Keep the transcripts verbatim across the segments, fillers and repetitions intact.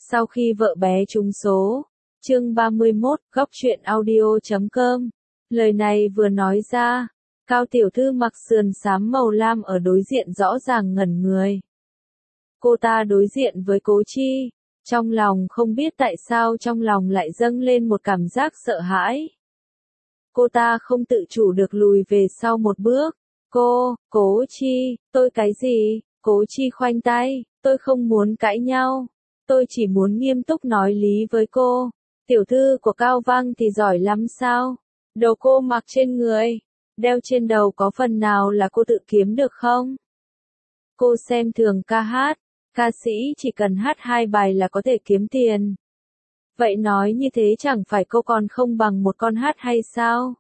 Sau khi vợ bé trúng số, chương ba mươi mốt, góc truyện audio chấm com. Lời này vừa nói ra, Cao tiểu thư mặc sườn xám màu lam ở đối diện rõ ràng ngẩn người. Cô ta đối diện với Cố Chi, trong lòng không biết tại sao trong lòng lại dâng lên một cảm giác sợ hãi. Cô ta không tự chủ được lùi về sau một bước. Cô, Cố Chi, tôi cái gì? Cố Chi khoanh tay, tôi không muốn cãi nhau. Tôi chỉ muốn nghiêm túc nói lý với cô. Tiểu thư của Cao Vang thì giỏi lắm sao? Đồ cô mặc trên người, đeo trên đầu có phần nào là cô tự kiếm được không? Cô xem thường ca hát, ca sĩ chỉ cần hát hai bài là có thể kiếm tiền. Vậy nói như thế chẳng phải cô còn không bằng một con hát hay sao?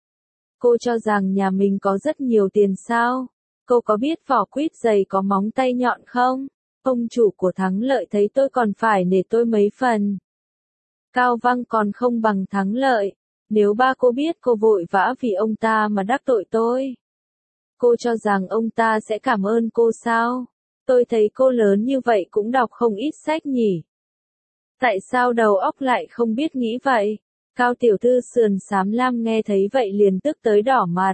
Cô cho rằng nhà mình có rất nhiều tiền sao? Cô có biết vỏ quýt dày có móng tay nhọn không? Ông chủ của Thắng Lợi thấy tôi còn phải nể tôi mấy phần. Cao Vang còn không bằng Thắng Lợi. Nếu ba cô biết cô vội vã vì ông ta mà đắc tội tôi, cô cho rằng ông ta sẽ cảm ơn cô sao? Tôi thấy cô lớn như vậy cũng đọc không ít sách nhỉ. Tại sao đầu óc lại không biết nghĩ vậy? Cao tiểu thư sườn xám lam nghe thấy vậy liền tức tới đỏ mặt.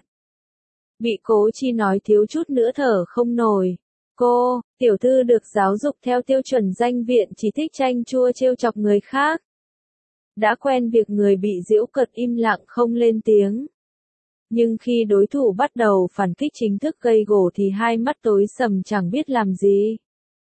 Bị Cố Chi nói thiếu chút nữa thở không nổi. Cô, tiểu thư được giáo dục theo tiêu chuẩn danh viện chỉ thích chanh chua trêu chọc người khác. Đã quen việc người bị giễu cợt im lặng không lên tiếng. Nhưng khi đối thủ bắt đầu phản kích chính thức gây gổ thì hai mắt tối sầm chẳng biết làm gì.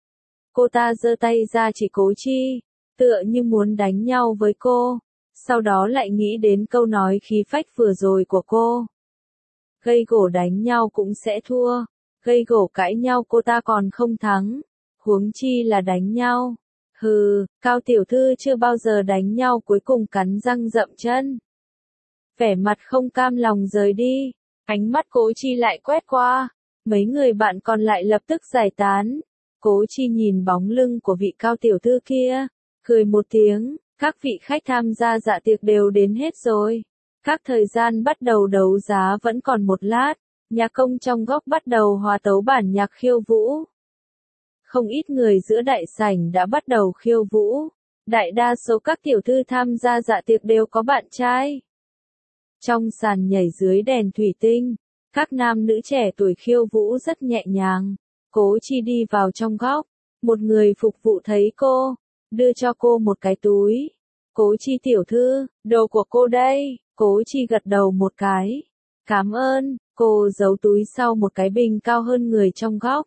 Cô ta giơ tay ra chỉ Cố Chi, tựa như muốn đánh nhau với cô, sau đó lại nghĩ đến câu nói khí phách vừa rồi của cô. Gây gổ đánh nhau cũng sẽ thua, gây gổ cãi nhau cô ta còn không thắng, huống chi là đánh nhau. Hừ, Cao tiểu thư chưa bao giờ đánh nhau cuối cùng cắn răng dậm chân. Vẻ mặt không cam lòng rời đi, ánh mắt Cố Chi lại quét qua, mấy người bạn còn lại lập tức giải tán. Cố Chi nhìn bóng lưng của vị Cao tiểu thư kia, cười một tiếng, các vị khách tham gia dạ tiệc đều đến hết rồi. Các thời gian bắt đầu đấu giá vẫn còn một lát, nhạc công trong góc bắt đầu hòa tấu bản nhạc khiêu vũ. Không ít người giữa đại sảnh đã bắt đầu khiêu vũ. Đại đa số các tiểu thư tham gia dạ tiệc đều có bạn trai. Trong sàn nhảy dưới đèn thủy tinh, các nam nữ trẻ tuổi khiêu vũ rất nhẹ nhàng. Cố Chi đi vào trong góc, một người phục vụ thấy cô, đưa cho cô một cái túi. Cố Chi tiểu thư, đồ của cô đây. Cố Chi gật đầu một cái. Cảm ơn, cô giấu túi sau một cái bình cao hơn người trong góc.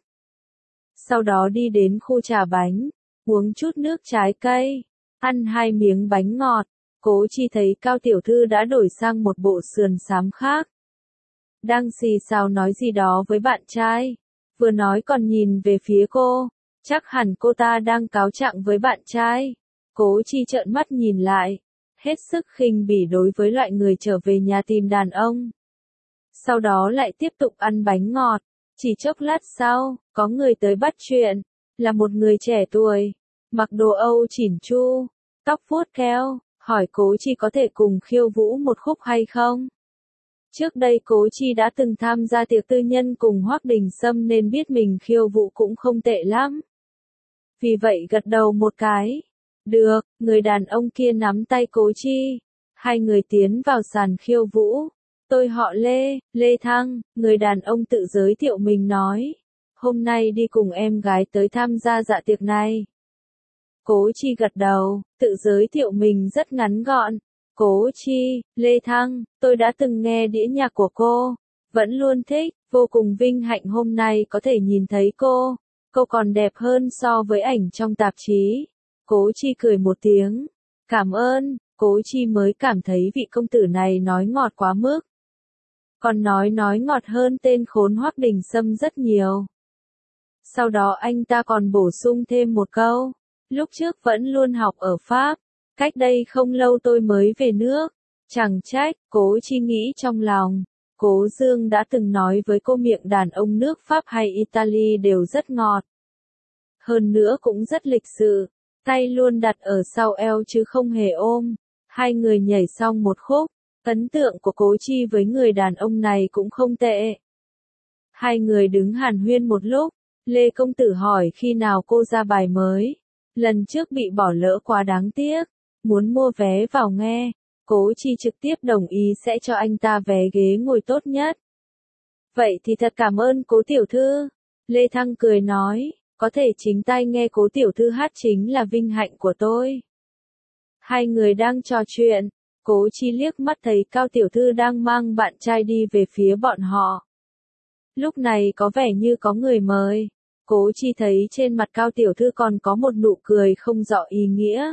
Sau đó đi đến khu trà bánh, uống chút nước trái cây, ăn hai miếng bánh ngọt. Cố Chi thấy Cao tiểu thư đã đổi sang một bộ sườn xám khác. Đang xì xào nói gì đó với bạn trai, vừa nói còn nhìn về phía cô, chắc hẳn cô ta đang cáo trạng với bạn trai. Cố Chi trợn mắt nhìn lại, hết sức khinh bỉ đối với loại người trở về nhà tìm đàn ông. Sau đó lại tiếp tục ăn bánh ngọt. Chỉ chốc lát sau, có người tới bắt chuyện, là một người trẻ tuổi, mặc đồ Âu chỉn chu, tóc vuốt keo, hỏi Cố Chi có thể cùng khiêu vũ một khúc hay không. Trước đây Cố Chi đã từng tham gia tiệc tư nhân cùng Hoắc Đình Sâm nên biết mình khiêu vũ cũng không tệ lắm. Vì vậy gật đầu một cái. Được, người đàn ông kia nắm tay Cố Chi. Hai người tiến vào sàn khiêu vũ. Tôi họ Lê, Lê Thăng, người đàn ông tự giới thiệu mình nói. Hôm nay đi cùng em gái tới tham gia dạ tiệc này. Cố Chi gật đầu, tự giới thiệu mình rất ngắn gọn. Cố Chi, Lê Thăng, tôi đã từng nghe đĩa nhạc của cô, vẫn luôn thích, vô cùng vinh hạnh hôm nay có thể nhìn thấy cô. Cô còn đẹp hơn so với ảnh trong tạp chí. Cố Chi cười một tiếng. Cảm ơn, Cố Chi mới cảm thấy vị công tử này nói ngọt quá mức. Còn nói nói ngọt hơn tên khốn Hoắc Đình Sâm rất nhiều. Sau đó anh ta còn bổ sung thêm một câu. Lúc trước vẫn luôn học ở Pháp. Cách đây không lâu tôi mới về nước. Chẳng trách, Cố Chi nghĩ trong lòng. Cố Dương đã từng nói với cô miệng đàn ông nước Pháp hay Italy đều rất ngọt. Hơn nữa cũng rất lịch sự. Tay luôn đặt ở sau eo chứ không hề ôm. Hai người nhảy xong một khúc. Ấn tượng của Cố Chi với người đàn ông này cũng không tệ. Hai người đứng hàn huyên một lúc. Lê công tử hỏi khi nào cô ra bài mới. lần trước bị bỏ lỡ quá đáng tiếc, muốn mua vé vào nghe, Cố Chi trực tiếp đồng ý sẽ cho anh ta vé ghế ngồi tốt nhất. Vậy thì thật cảm ơn Cố tiểu thư. Lê Thăng cười nói, có thể chính tai nghe Cố tiểu thư hát chính là vinh hạnh của tôi. Hai người đang trò chuyện, Cố Chi liếc mắt thấy Cao tiểu thư đang mang bạn trai đi về phía bọn họ. Lúc này có vẻ như có người mời. Cố Chi thấy trên mặt Cao tiểu thư còn có một nụ cười không rõ ý nghĩa.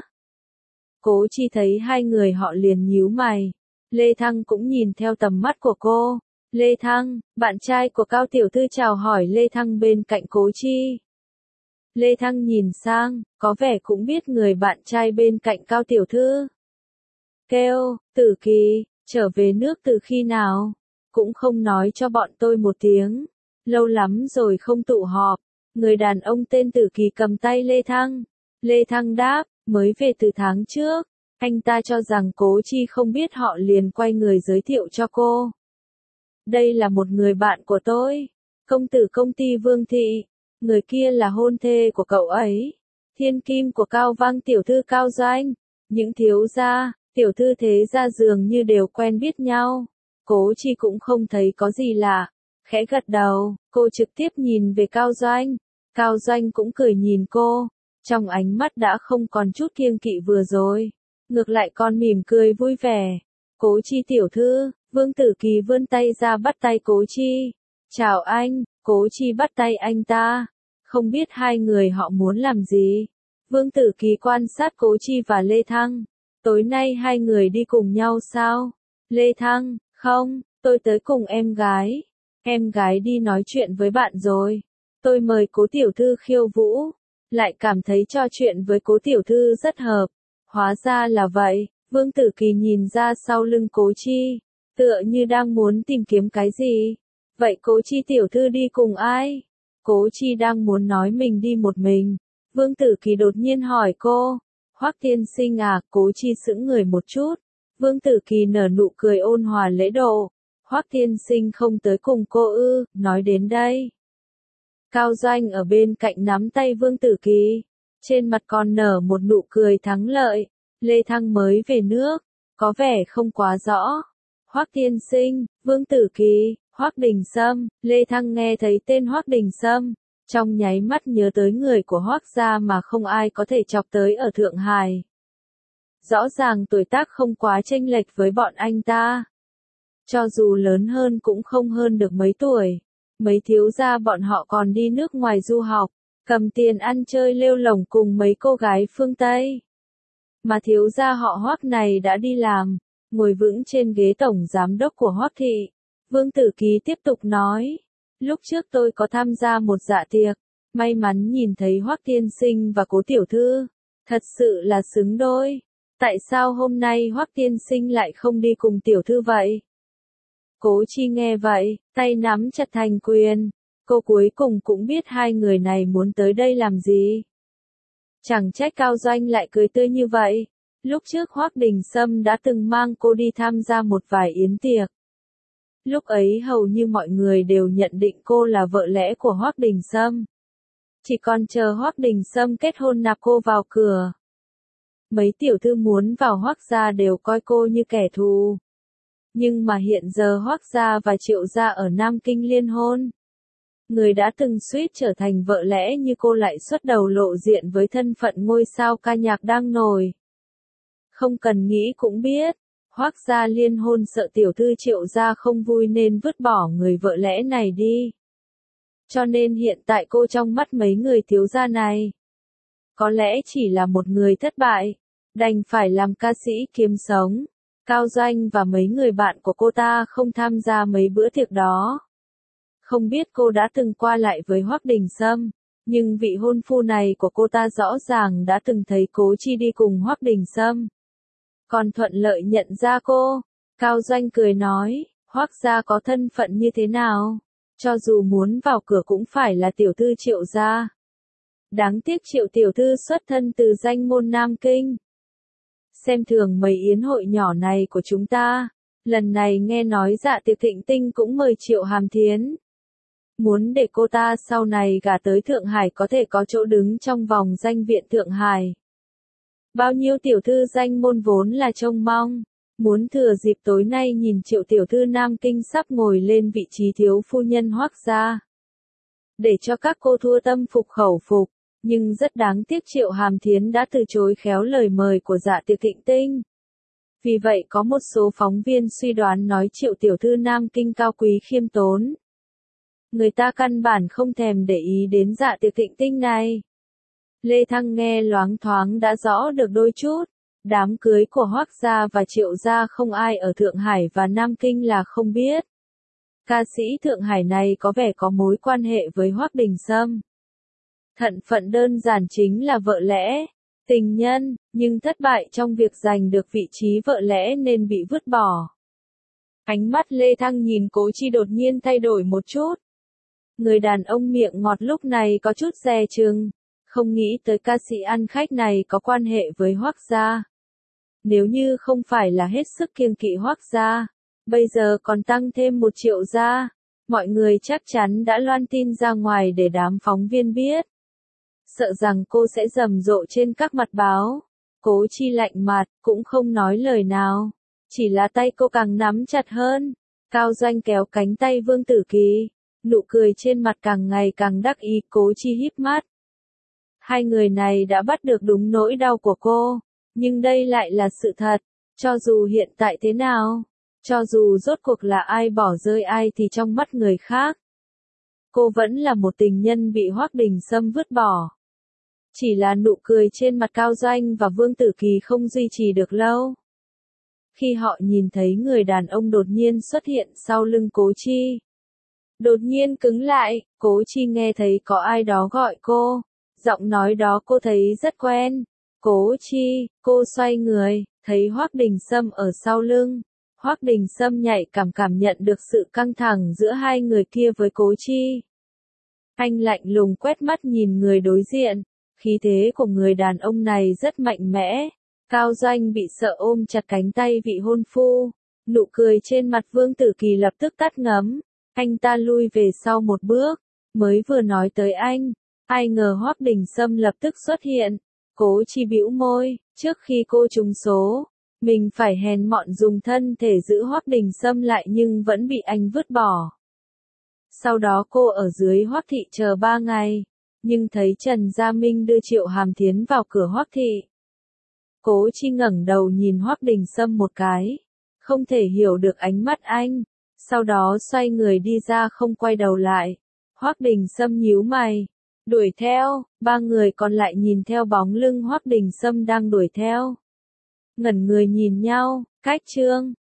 Cố Chi thấy hai người họ liền nhíu mày. Lê Thăng cũng nhìn theo tầm mắt của cô. Lê Thăng, bạn trai của Cao tiểu thư chào hỏi Lê Thăng bên cạnh Cố Chi. Lê Thăng nhìn sang, có vẻ cũng biết người bạn trai bên cạnh Cao tiểu thư. Kêu, Tử Kỳ, trở về nước từ khi nào? Cũng không nói cho bọn tôi một tiếng. Lâu lắm rồi không tụ họp. Người đàn ông tên Tử Kỳ cầm tay Lê Thăng. Lê Thăng đáp, mới về từ tháng trước. Anh ta cho rằng Cố Chi không biết họ liền quay người giới thiệu cho cô. Đây là một người bạn của tôi. Công tử công ty Vương Thị. Người kia là hôn thê của cậu ấy. Thiên kim của Cao Vang tiểu thư Cao Doanh. Những thiếu gia, tiểu thư thế gia dường như đều quen biết nhau. Cố Chi cũng không thấy có gì lạ. Khẽ gật đầu, cô trực tiếp nhìn về Cao Doanh. Cao Doanh cũng cười nhìn cô. Trong ánh mắt đã không còn chút kiêng kỵ vừa rồi. Ngược lại còn mỉm cười vui vẻ. Cố Chi tiểu thư, Vương Tử Kỳ vươn tay ra bắt tay Cố Chi. Chào anh, Cố Chi bắt tay anh ta. Không biết hai người họ muốn làm gì. Vương Tử Kỳ quan sát Cố Chi và Lê Thăng. Tối nay hai người đi cùng nhau sao? Lê Thăng, không, tôi tới cùng em gái. Em gái đi nói chuyện với bạn rồi. Tôi mời Cố tiểu thư khiêu vũ. Lại cảm thấy trò chuyện với Cố tiểu thư rất hợp. Hóa ra là vậy. Vương Tử Kỳ nhìn ra sau lưng Cố Chi. Tựa như đang muốn tìm kiếm cái gì. Vậy Cố Chi tiểu thư đi cùng ai? Cố Chi đang muốn nói mình đi một mình. Vương Tử Kỳ đột nhiên hỏi cô. Hoắc tiên sinh à? Cố Chi sững người một chút. Vương Tử Kỳ nở nụ cười ôn hòa lễ độ. Hoắc tiên sinh không tới cùng cô ư? Nói đến đây. Cao Doanh ở bên cạnh nắm tay Vương Tử Kỳ. Trên mặt còn nở một nụ cười thắng lợi. Lê Thăng mới về nước. Có vẻ không quá rõ. Hoắc tiên sinh, Vương Tử Kỳ, Hoắc Đình Sâm. Lê Thăng nghe thấy tên Hoắc Đình Sâm. Trong nháy mắt nhớ tới người của Hoắc gia mà không ai có thể chọc tới ở Thượng Hải. Rõ ràng tuổi tác không quá chênh lệch với bọn anh ta. Cho dù lớn hơn cũng không hơn được mấy tuổi. Mấy thiếu gia bọn họ còn đi nước ngoài du học, cầm tiền ăn chơi lêu lổng cùng mấy cô gái phương Tây. Mà thiếu gia họ Hoắc này đã đi làm, ngồi vững trên ghế tổng giám đốc của Hoắc thị. Vương Tử Kỳ tiếp tục nói, lúc trước tôi có tham gia một dạ tiệc, may mắn nhìn thấy Hoắc tiên sinh và Cố tiểu thư, thật sự là xứng đôi. Tại sao hôm nay Hoắc tiên sinh lại không đi cùng tiểu thư vậy? Cố Chi nghe vậy, tay nắm chặt thành quyền. Cô cuối cùng cũng biết hai người này muốn tới đây làm gì. Chẳng trách Cao Doanh lại cười tươi như vậy. Lúc trước Hoắc Đình Sâm đã từng mang cô đi tham gia một vài yến tiệc. Lúc ấy hầu như mọi người đều nhận định cô là vợ lẽ của Hoắc Đình Sâm. Chỉ còn chờ Hoắc Đình Sâm kết hôn nạp cô vào cửa. Mấy tiểu thư muốn vào Hoắc gia đều coi cô như kẻ thù. Nhưng mà hiện giờ Hoắc gia và Triệu gia ở Nam Kinh liên hôn. Người đã từng suýt trở thành vợ lẽ như cô lại xuất đầu lộ diện với thân phận ngôi sao ca nhạc đang nổi. Không cần nghĩ cũng biết, Hoắc gia liên hôn sợ tiểu thư Triệu gia không vui nên vứt bỏ người vợ lẽ này đi. Cho nên hiện tại cô trong mắt mấy người thiếu gia này, có lẽ chỉ là một người thất bại, đành phải làm ca sĩ kiếm sống. Cao Doanh và mấy người bạn của cô ta không tham gia mấy bữa tiệc đó. Không biết cô đã từng qua lại với Hoắc Đình Sâm, nhưng vị hôn phu này của cô ta rõ ràng đã từng thấy Cố Chi đi cùng Hoắc Đình Sâm. Còn thuận lợi nhận ra cô. Cao Doanh cười nói, Hoắc gia có thân phận như thế nào? Cho dù muốn vào cửa cũng phải là tiểu thư Triệu gia. Đáng tiếc Triệu tiểu thư xuất thân từ danh môn Nam Kinh. Xem thường mấy yến hội nhỏ này của chúng ta. Lần này nghe nói dạ tiệc thịnh tinh cũng mời Triệu Hàm Thiến. muốn để cô ta sau này gả tới Thượng Hải có thể có chỗ đứng trong vòng danh viện Thượng Hải. Bao nhiêu tiểu thư danh môn vốn là trông mong, muốn thừa dịp tối nay nhìn Triệu tiểu thư Nam Kinh sắp ngồi lên vị trí thiếu phu nhân Hoắc gia, để cho các cô thua tâm phục khẩu phục, nhưng rất đáng tiếc Triệu Hàm Thiến đã từ chối khéo lời mời của Dạ Tiệc Thịnh Tinh. Vì vậy có một số phóng viên suy đoán nói Triệu tiểu thư Nam Kinh cao quý khiêm tốn. Người ta căn bản không thèm để ý đến Dạ Tiệc Thịnh Tinh này. Lê Thăng nghe loáng thoáng đã rõ được đôi chút, đám cưới của Hoắc gia và Triệu gia không ai ở Thượng Hải và Nam Kinh là không biết. Ca sĩ Thượng Hải này có vẻ có mối quan hệ với Hoắc Đình Sâm. Thân phận đơn giản chính là vợ lẽ, tình nhân, nhưng thất bại trong việc giành được vị trí vợ lẽ nên bị vứt bỏ. Ánh mắt Lê Thăng nhìn Cố Chi đột nhiên thay đổi một chút. Người đàn ông miệng ngọt lúc này có chút dè chừng, không nghĩ tới ca sĩ ăn khách này có quan hệ với Hoắc gia. Nếu như không phải là hết sức kiêng kỵ Hoắc gia, bây giờ còn tăng thêm một Triệu gia, mọi người chắc chắn đã loan tin ra ngoài để đám phóng viên biết. Sợ rằng cô sẽ rầm rộ trên các mặt báo. Cố Chi lạnh mặt, cũng không nói lời nào. Chỉ là tay cô càng nắm chặt hơn. Cao Doanh kéo cánh tay Vương Tử Kỳ. Nụ cười trên mặt càng ngày càng đắc ý. Cố Chi híp mắt. Hai người này đã bắt được đúng nỗi đau của cô. Nhưng đây lại là sự thật. Cho dù hiện tại thế nào, cho dù rốt cuộc là ai bỏ rơi ai thì trong mắt người khác, cô vẫn là một tình nhân bị Hoắc Đình Sâm vứt bỏ. Chỉ là nụ cười trên mặt Cao Doanh và Vương Tử Kỳ không duy trì được lâu. Khi họ nhìn thấy người đàn ông đột nhiên xuất hiện sau lưng Cố Chi. Đột nhiên cứng lại, Cố Chi nghe thấy có ai đó gọi cô. Giọng nói đó cô thấy rất quen. Cố Chi, cô xoay người, thấy Hoắc Đình Sâm ở sau lưng. Hoắc Đình Sâm nhạy cảm cảm nhận được sự căng thẳng giữa hai người kia với Cố Chi. Anh lạnh lùng quét mắt nhìn người đối diện. Khí thế của người đàn ông này rất mạnh mẽ. Cao Doanh bị sợ ôm chặt cánh tay vị hôn phu. Nụ cười trên mặt Vương Tử Kỳ lập tức tắt ngấm. Anh ta lui về sau một bước. Mới vừa nói tới anh, ai ngờ Hoắc Đình Sâm lập tức xuất hiện. Cố Chi bĩu môi, trước khi cô trúng số, mình phải hèn mọn dùng thân thể giữ Hoắc Đình Sâm lại nhưng vẫn bị anh vứt bỏ. Sau đó cô ở dưới Hoắc thị chờ ba ngày. Nhưng thấy Trần Gia Minh đưa Triệu Hàm Thiến vào cửa Hoắc thị. Cố Chi ngẩng đầu nhìn Hoắc Đình Sâm một cái, không thể hiểu được ánh mắt anh, sau đó xoay người đi ra không quay đầu lại. Hoắc Đình Sâm nhíu mày, đuổi theo, ba người còn lại nhìn theo bóng lưng Hoắc Đình Sâm đang đuổi theo. Ngẩn người nhìn nhau, cách chương